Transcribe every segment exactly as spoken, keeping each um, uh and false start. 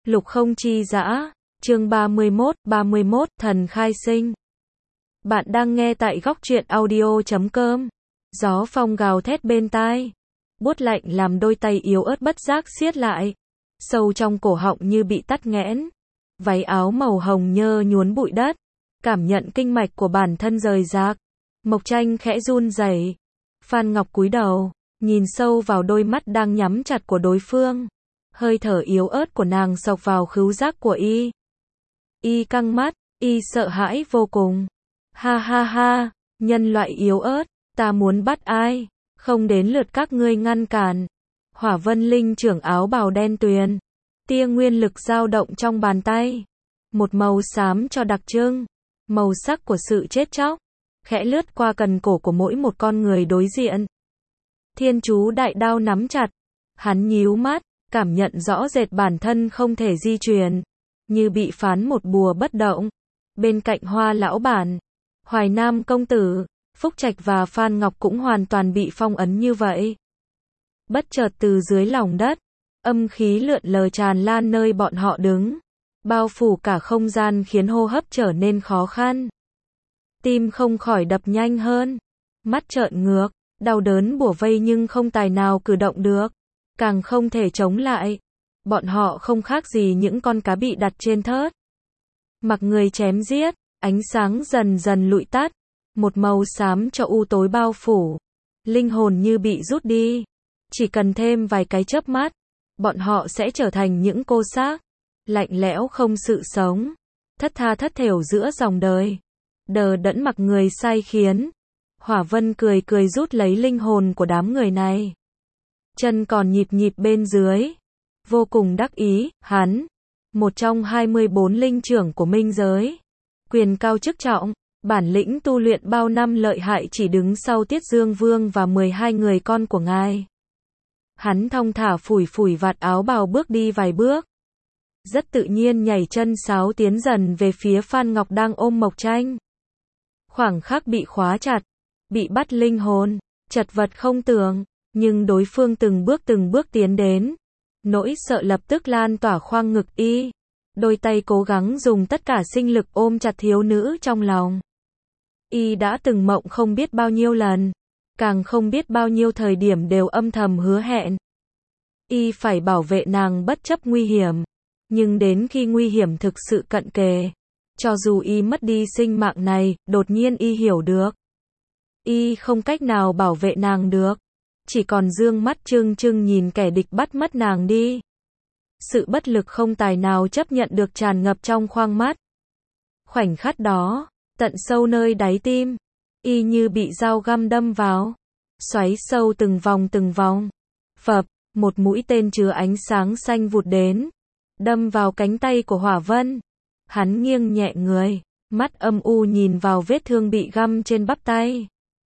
Lục không chi dã, chương ba mươi mốt, ba mươi mốt, thần khai sinh. Bạn đang nghe tại góc truyện audio chấm com. Gió phong gào thét bên tai. Buốt lạnh làm đôi tay yếu ớt bất giác siết lại. Sâu trong cổ họng như bị tắc nghẽn. Váy áo màu hồng nhơ nhuốm bụi đất. Cảm nhận kinh mạch của bản thân rời rạc. Mộc Tranh khẽ run rẩy. Phan Ngọc cúi đầu, nhìn sâu vào đôi mắt đang nhắm chặt của đối phương. Hơi thở yếu ớt của nàng xộc vào khứu giác của y. Y căng mắt, y sợ hãi vô cùng. Ha ha ha, nhân loại yếu ớt, ta muốn bắt ai, không đến lượt các ngươi ngăn cản. Hỏa Vân Linh trưởng áo bào đen tuyền, tia nguyên lực dao động trong bàn tay. Một màu xám cho đặc trưng, màu sắc của sự chết chóc, khẽ lướt qua cần cổ của mỗi một con người đối diện. Thiên chú đại đao nắm chặt, hắn nhíu mắt, cảm nhận rõ rệt bản thân không thể di chuyển, như bị phán một bùa bất động. Bên cạnh Hoa lão bản, Hoài Nam công tử, Phúc Trạch và Phan Ngọc cũng hoàn toàn bị phong ấn như vậy. Bất chợt từ dưới lòng đất, âm khí lượn lờ tràn lan nơi bọn họ đứng, bao phủ cả không gian khiến hô hấp trở nên khó khăn. Tim không khỏi đập nhanh hơn, mắt trợn ngược, đau đớn bủa vây nhưng không tài nào cử động được, càng không thể chống lại. Bọn họ không khác gì những con cá bị đặt trên thớt. Mặc người chém giết, ánh sáng dần dần lụi tắt, một màu xám cho u tối bao phủ, linh hồn như bị rút đi. Chỉ cần thêm vài cái chớp mắt, bọn họ sẽ trở thành những cô xác, lạnh lẽo không sự sống, thất tha thất thểu giữa dòng đời, đờ đẫn mặc người sai khiến. Hỏa Vân cười cười rút lấy linh hồn của đám người này. Chân còn nhịp nhịp bên dưới, vô cùng đắc ý. Hắn, một trong hai mươi bốn linh trưởng của minh giới, quyền cao chức trọng, bản lĩnh tu luyện bao năm lợi hại chỉ đứng sau Tiết Dương Vương và mười hai người con của ngài. Hắn thong thả phủi phủi vạt áo bào bước đi vài bước, rất tự nhiên nhảy chân sáo tiến dần về phía Phan Ngọc đang ôm Mộc Tranh. Khoảng khắc bị khóa chặt, bị bắt linh hồn, chật vật không tưởng, nhưng đối phương từng bước từng bước tiến đến. Nỗi sợ lập tức lan tỏa khoang ngực y. Đôi tay cố gắng dùng tất cả sinh lực ôm chặt thiếu nữ trong lòng. Y đã từng mộng không biết bao nhiêu lần, càng không biết bao nhiêu thời điểm đều âm thầm hứa hẹn. Y phải bảo vệ nàng bất chấp nguy hiểm. Nhưng đến khi nguy hiểm thực sự cận kề, cho dù y mất đi sinh mạng này, đột nhiên y hiểu được. Y không cách nào bảo vệ nàng được. Chỉ còn dương mắt trưng trưng nhìn kẻ địch bắt mất nàng đi. Sự bất lực không tài nào chấp nhận được tràn ngập trong khoang mắt. Khoảnh khắc đó, tận sâu nơi đáy tim, y như bị dao găm đâm vào, xoáy sâu từng vòng từng vòng. Phập, một mũi tên chứa ánh sáng xanh vụt đến, đâm vào cánh tay của Hỏa Vân. Hắn nghiêng nhẹ người, mắt âm u nhìn vào vết thương bị găm trên bắp tay.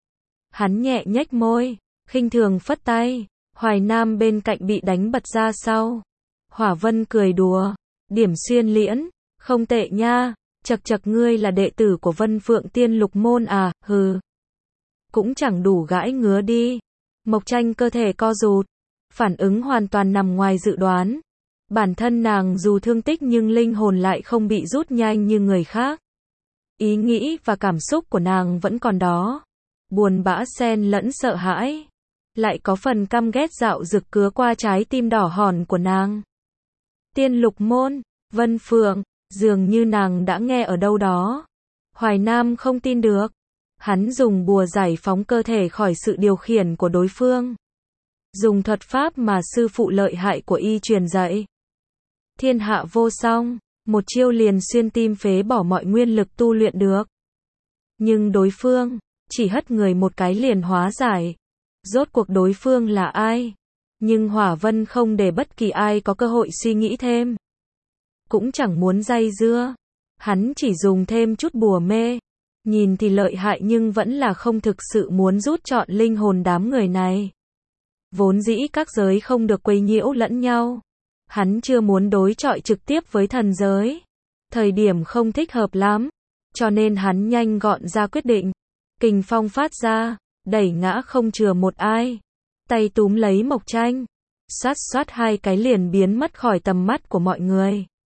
Hắn nhẹ nhếch môi, khinh thường phất tay. Hoài Nam bên cạnh bị đánh bật ra sau. Hỏa Vân cười đùa, điểm xuyên liễn, không tệ nha, chật chật ngươi là đệ tử của Vân Phượng Tiên Lục Môn à, hừ. Cũng chẳng đủ gãi ngứa đi. Mộc Tranh cơ thể co rụt, phản ứng hoàn toàn nằm ngoài dự đoán. Bản thân nàng dù thương tích nhưng linh hồn lại không bị rút nhanh như người khác. Ý nghĩ và cảm xúc của nàng vẫn còn đó. Buồn bã xen lẫn sợ hãi. Lại có phần căm ghét dạo rực cứa qua trái tim đỏ hòn của nàng. Tiên Lục Môn, Vân Phượng, dường như nàng đã nghe ở đâu đó. Hoài Nam không tin được. Hắn dùng bùa giải phóng cơ thể khỏi sự điều khiển của đối phương. Dùng thuật pháp mà sư phụ lợi hại của y truyền dạy. Thiên hạ vô song, một chiêu liền xuyên tim phế bỏ mọi nguyên lực tu luyện được. Nhưng đối phương, chỉ hất người một cái liền hóa giải. Rốt cuộc đối phương là ai? Nhưng Hỏa Vân không để bất kỳ ai có cơ hội suy nghĩ thêm. Cũng chẳng muốn dây dưa. Hắn chỉ dùng thêm chút bùa mê. Nhìn thì lợi hại nhưng vẫn là không thực sự muốn rút trọn linh hồn đám người này. Vốn dĩ các giới không được quấy nhiễu lẫn nhau. Hắn chưa muốn đối chọi trực tiếp với thần giới. Thời điểm không thích hợp lắm. Cho nên hắn nhanh gọn ra quyết định. Kình phong phát ra, đẩy ngã không chừa một ai. Tay túm lấy Mộc Tranh. Xoát xoát hai cái liền biến mất khỏi tầm mắt của mọi người.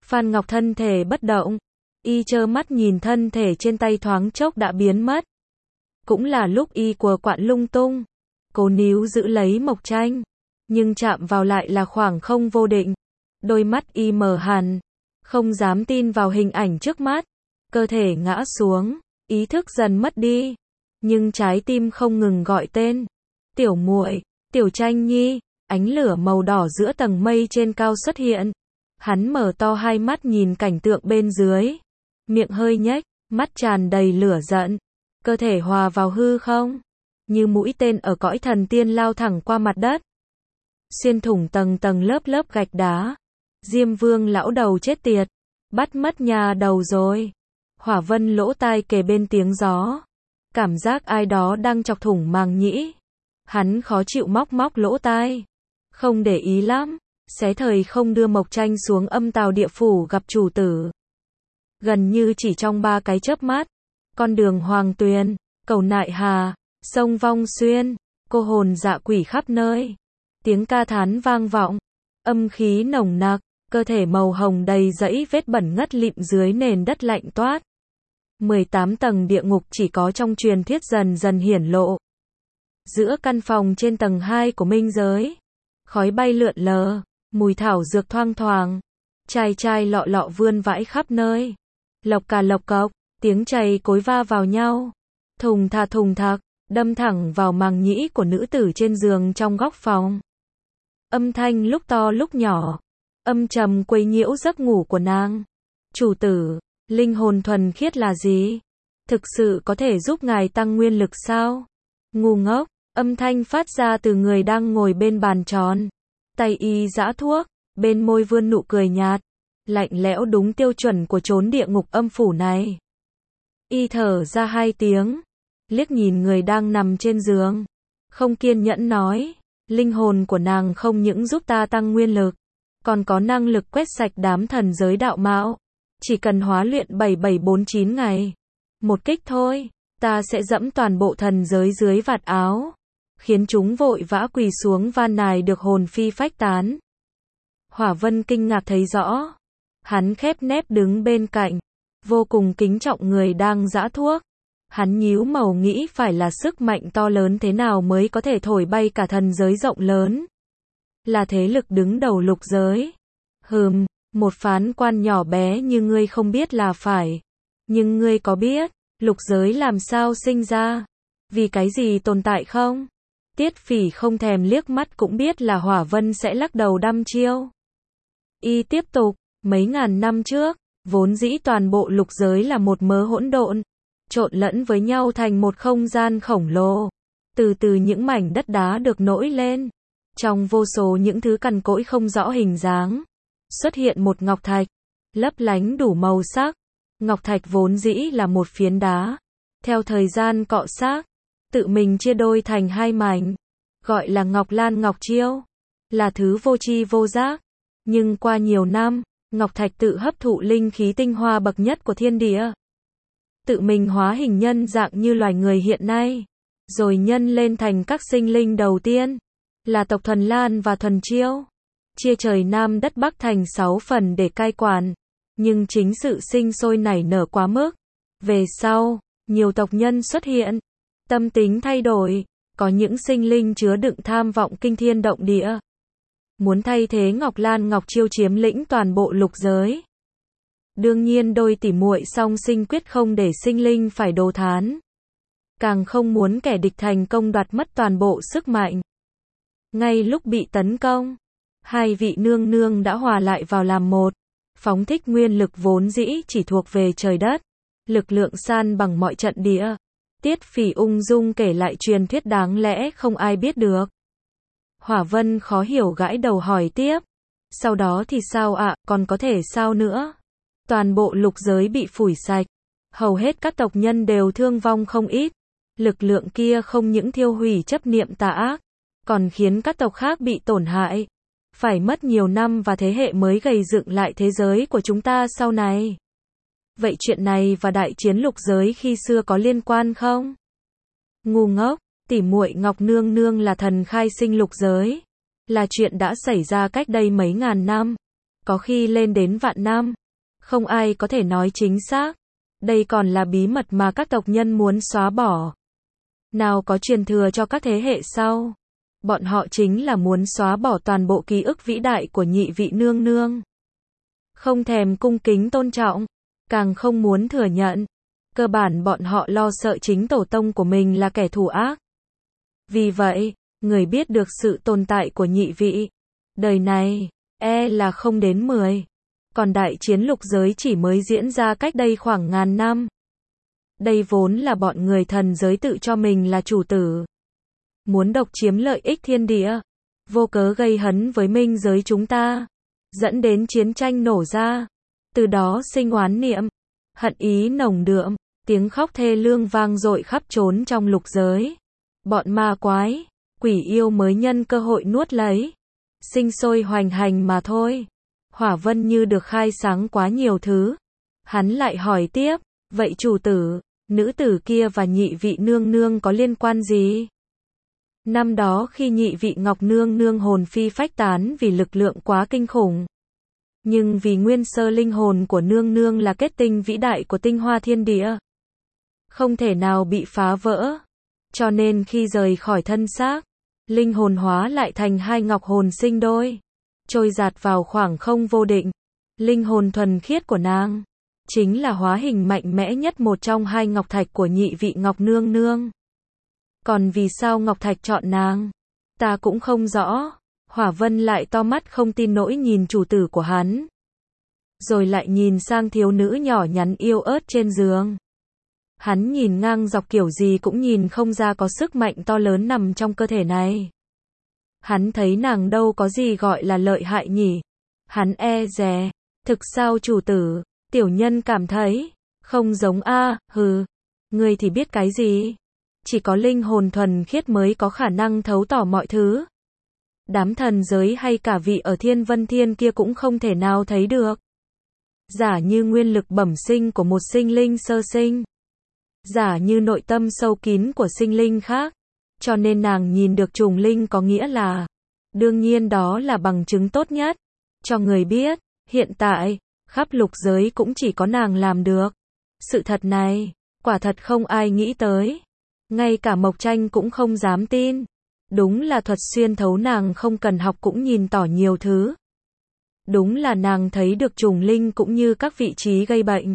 Phan Ngọc thân thể bất động, y trơ mắt nhìn thân thể trên tay thoáng chốc đã biến mất. Cũng là lúc y quờ quạng lung tung, cố níu giữ lấy Mộc Tranh, nhưng chạm vào lại là khoảng không vô định. Đôi mắt y mở hẳn, không dám tin vào hình ảnh trước mắt, cơ thể ngã xuống, ý thức dần mất đi, nhưng trái tim không ngừng gọi tên. Tiểu muội, Tiểu Tranh Nhi. Ánh lửa màu đỏ giữa tầng mây trên cao xuất hiện. Hắn mở to hai mắt nhìn cảnh tượng bên dưới, miệng hơi nhếch, mắt tràn đầy lửa giận, cơ thể hòa vào hư không, như mũi tên ở cõi thần tiên lao thẳng qua mặt đất, xuyên thủng tầng tầng lớp lớp gạch đá. Diêm Vương lão đầu chết tiệt, bắt mất nhà đầu rồi. Hỏa Vân lỗ tai kề bên tiếng gió, cảm giác ai đó đang chọc thủng màng nhĩ. Hắn khó chịu móc móc lỗ tai, không để ý lắm, xé thời không đưa Mộc Tranh xuống âm tào địa phủ gặp chủ tử. Gần như chỉ trong ba cái chớp mắt, con đường Hoàng Tuyền, cầu Nại Hà, sông Vong Xuyên, cô hồn dạ quỷ khắp nơi. Tiếng ca thán vang vọng, âm khí nồng nặc, cơ thể màu hồng đầy dẫy vết bẩn ngất lịm dưới nền đất lạnh toát. mười tám tầng địa ngục chỉ có trong truyền thuyết dần dần hiển lộ. Giữa căn phòng trên tầng hai của minh giới, khói bay lượn lờ, mùi thảo dược thoang thoảng, chai chai lọ lọ vươn vãi khắp nơi. Lộc cà lộc cộc, tiếng chày cối va vào nhau, thùng thà thùng thạc, đâm thẳng vào màng nhĩ của nữ tử trên giường trong góc phòng. Âm thanh lúc to lúc nhỏ, âm trầm quấy nhiễu giấc ngủ của nàng. Chủ tử, linh hồn thuần khiết là gì? Thực sự có thể giúp ngài tăng nguyên lực sao? Ngu ngốc, âm thanh phát ra từ người đang ngồi bên bàn tròn. Tay y giã thuốc, bên môi vươn nụ cười nhạt, lạnh lẽo đúng tiêu chuẩn của chốn địa ngục âm phủ này. Y thở ra hai tiếng, liếc nhìn người đang nằm trên giường, không kiên nhẫn nói, linh hồn của nàng không những giúp ta tăng nguyên lực, còn có năng lực quét sạch đám thần giới đạo mạo. Chỉ cần hóa luyện bảy bảy bốn chín ngày, một kích thôi, ta sẽ dẫm toàn bộ thần giới dưới vạt áo, khiến chúng vội vã quỳ xuống van nài được hồn phi phách tán. Hỏa Vân kinh ngạc thấy rõ, hắn khép nép đứng bên cạnh, vô cùng kính trọng người đang giã thuốc. Hắn nhíu mày nghĩ phải là sức mạnh to lớn thế nào mới có thể thổi bay cả thần giới rộng lớn. Là thế lực đứng đầu lục giới. Hừm, một phán quan nhỏ bé như ngươi không biết là phải. Nhưng ngươi có biết, lục giới làm sao sinh ra? Vì cái gì tồn tại không? Tiết Phỉ không thèm liếc mắt cũng biết là Hỏa Vân sẽ lắc đầu đăm chiêu. Y tiếp tục, mấy ngàn năm trước, vốn dĩ toàn bộ lục giới là một mớ hỗn độn, trộn lẫn với nhau thành một không gian khổng lồ. Từ từ những mảnh đất đá được nổi lên, trong vô số những thứ cằn cỗi không rõ hình dáng, xuất hiện một ngọc thạch, lấp lánh đủ màu sắc. Ngọc thạch vốn dĩ là một phiến đá, theo thời gian cọ xát, tự mình chia đôi thành hai mảnh, gọi là Ngọc Lan Ngọc Chiêu, là thứ vô tri vô giác. Nhưng qua nhiều năm, ngọc thạch tự hấp thụ linh khí tinh hoa bậc nhất của thiên địa, tự mình hóa hình nhân dạng như loài người hiện nay, rồi nhân lên thành các sinh linh đầu tiên, là tộc Thuần Lan và Thuần Chiêu, chia trời Nam đất Bắc thành sáu phần để cai quản. Nhưng chính sự sinh sôi nảy nở quá mức. Về sau, nhiều tộc nhân xuất hiện, tâm tính thay đổi, có những sinh linh chứa đựng tham vọng kinh thiên động địa, muốn thay thế Ngọc Lan Ngọc Chiêu chiếm lĩnh toàn bộ lục giới. Đương nhiên đôi tỷ muội song sinh quyết không để sinh linh phải đồ thán, càng không muốn kẻ địch thành công đoạt mất toàn bộ sức mạnh. Ngay lúc bị tấn công, hai vị nương nương đã hòa lại vào làm một, phóng thích nguyên lực vốn dĩ chỉ thuộc về trời đất, lực lượng san bằng mọi trận địa. Tiết Phỉ ung dung kể lại truyền thuyết đáng lẽ không ai biết được. Hỏa Vân khó hiểu gãi đầu hỏi tiếp, sau đó thì sao ạ? À, còn có thể sao nữa? Toàn bộ lục giới bị phủi sạch, hầu hết các tộc nhân đều thương vong không ít. Lực lượng kia không những thiêu hủy chấp niệm tà ác, còn khiến các tộc khác bị tổn hại. Phải mất nhiều năm và thế hệ mới gầy dựng lại thế giới của chúng ta sau này. Vậy chuyện này và đại chiến lục giới khi xưa có liên quan không? Ngu ngốc, tỷ muội Ngọc Nương Nương là thần khai sinh lục giới, là chuyện đã xảy ra cách đây mấy ngàn năm. có khi lên đến vạn năm. Không ai có thể nói chính xác. Đây còn là bí mật mà các tộc nhân muốn xóa bỏ. Nào có truyền thừa cho các thế hệ sau. Bọn họ chính là muốn xóa bỏ toàn bộ ký ức vĩ đại của nhị vị nương nương. Không thèm cung kính tôn trọng, càng không muốn thừa nhận. Cơ bản bọn họ lo sợ chính tổ tông của mình là kẻ thù ác. Vì vậy, người biết được sự tồn tại của nhị vị, đời này, e là không đến mười. Còn đại chiến lục giới chỉ mới diễn ra cách đây khoảng ngàn năm. Đây vốn là bọn người thần giới tự cho mình là chủ tử. Muốn độc chiếm lợi ích thiên địa. Vô cớ gây hấn với minh giới chúng ta. Dẫn đến chiến tranh nổ ra. Từ đó sinh oán niệm. Hận ý nồng đượm. Tiếng khóc thê lương vang dội khắp trốn trong lục giới. Bọn ma quái, quỷ yêu mới nhân cơ hội nuốt lấy. Sinh sôi hoành hành mà thôi. Hỏa Vân như được khai sáng quá nhiều thứ. Hắn lại hỏi tiếp, vậy chủ tử, nữ tử kia và nhị vị nương nương có liên quan gì? Năm đó khi nhị vị Ngọc nương nương hồn phi phách tán vì lực lượng quá kinh khủng. Nhưng vì nguyên sơ linh hồn của nương nương là kết tinh vĩ đại của tinh hoa thiên địa. Không thể nào bị phá vỡ. Cho nên khi rời khỏi thân xác, linh hồn hóa lại thành hai ngọc hồn sinh đôi. Trôi giạt vào khoảng không vô định. Linh hồn thuần khiết của nàng chính là hóa hình mạnh mẽ nhất một trong hai ngọc thạch của nhị vị Ngọc nương nương. Còn vì sao ngọc thạch chọn nàng? Ta cũng không rõ. Hỏa Vân lại to mắt không tin nỗi nhìn chủ tử của hắn. Rồi lại nhìn sang thiếu nữ nhỏ nhắn yêu ớt trên giường. Hắn nhìn ngang dọc kiểu gì cũng nhìn không ra có sức mạnh to lớn nằm trong cơ thể này. Hắn thấy nàng đâu có gì gọi là lợi hại nhỉ. Hắn e dè. Thực sao chủ tử? Tiểu nhân cảm thấy. Không giống a, hừ. Ngươi thì biết cái gì? Chỉ có linh hồn thuần khiết mới có khả năng thấu tỏ mọi thứ. Đám thần giới hay cả vị ở Thiên Vân Thiên kia cũng không thể nào thấy được. Giả như nguyên lực bẩm sinh của một sinh linh sơ sinh. Giả như nội tâm sâu kín của sinh linh khác. Cho nên nàng nhìn được trùng linh có nghĩa là. Đương nhiên đó là bằng chứng tốt nhất. Cho người biết, hiện tại, khắp lục giới cũng chỉ có nàng làm được. Sự thật này, quả thật không ai nghĩ tới. Ngay cả Mộc Tranh cũng không dám tin. Đúng là thuật xuyên thấu nàng không cần học cũng nhìn tỏ nhiều thứ. Đúng là nàng thấy được trùng linh cũng như các vị trí gây bệnh.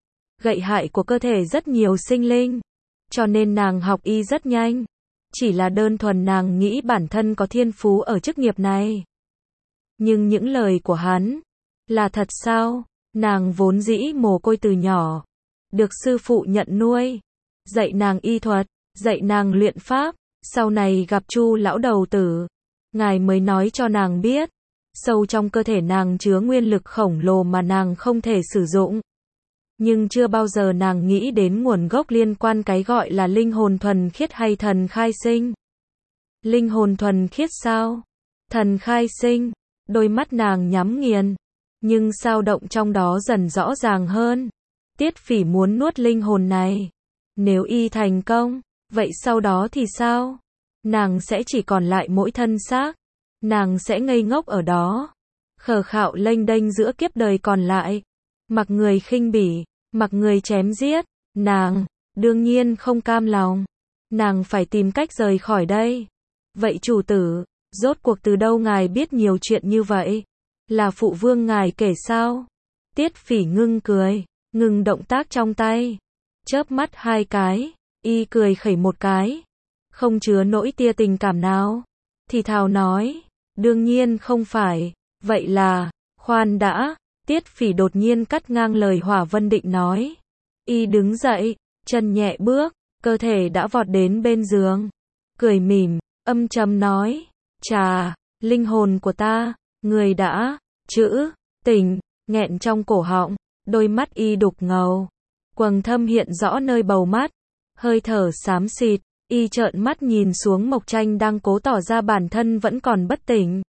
Gậy hại của cơ thể rất nhiều sinh linh. Cho nên nàng học y rất nhanh. Chỉ là đơn thuần nàng nghĩ bản thân có thiên phú ở chức nghiệp này. Nhưng những lời của hắn là thật sao? Nàng vốn dĩ mồ côi từ nhỏ. Được sư phụ nhận nuôi. Dạy nàng y thuật. Dạy nàng luyện pháp. Sau này gặp Chu lão đầu tử. Ngài mới nói cho nàng biết. Sâu trong cơ thể nàng chứa nguyên lực khổng lồ mà nàng không thể sử dụng. Nhưng chưa bao giờ nàng nghĩ đến nguồn gốc liên quan cái gọi là linh hồn thuần khiết hay thần khai sinh. Linh hồn thuần khiết sao? Thần khai sinh. Đôi mắt nàng nhắm nghiền. Nhưng sao động trong đó dần rõ ràng hơn. Tiết Phỉ muốn nuốt linh hồn này. Nếu y thành công, vậy sau đó thì sao? Nàng sẽ chỉ còn lại mỗi thân xác. Nàng sẽ ngây ngốc ở đó. Khờ khạo lênh đênh giữa kiếp đời còn lại. Mặc người khinh bỉ. Mặc người chém giết. Nàng, đương nhiên không cam lòng. Nàng phải tìm cách rời khỏi đây. Vậy chủ tử, rốt cuộc từ đâu ngài biết nhiều chuyện như vậy? Là phụ vương ngài kể sao? Tiết Phỉ ngưng cười. Ngừng động tác trong tay. Chớp mắt hai cái. Y cười khẩy một cái. Không chứa nỗi tia tình cảm nào. Thì thào nói. Đương nhiên không phải. Vậy là, khoan đã. Tiết Phỉ đột nhiên cắt ngang lời Hỏa Vân định nói. Y đứng dậy, chân nhẹ bước, cơ thể đã vọt đến bên giường. Cười mỉm, âm trầm nói. Chà, linh hồn của ta, người đã, chữ, tình, nghẹn trong cổ họng, đôi mắt y đục ngầu. Quầng thâm hiện rõ nơi bầu mắt, hơi thở xám xịt, y trợn mắt nhìn xuống Mộc Tranh đang cố tỏ ra bản thân vẫn còn bất tỉnh.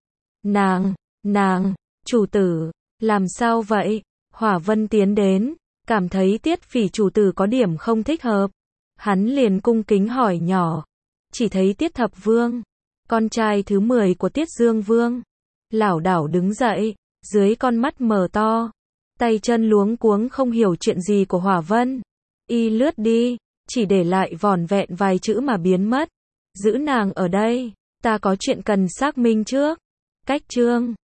Nàng, nàng, chủ tử, làm sao vậy? Hỏa Vân tiến đến, cảm thấy Tiết Phỉ chủ tử có điểm không thích hợp. Hắn liền cung kính hỏi nhỏ. Chỉ thấy Tiết Thập Vương, con trai thứ mười của Tiết Dương Vương, lảo đảo đứng dậy, Dưới con mắt mở to, tay chân luống cuống không hiểu chuyện gì của Hỏa Vân. Y lướt đi, chỉ để lại vỏn vẹn vài chữ mà biến mất. Giữ nàng ở đây, ta có chuyện cần xác minh trước. Cách chương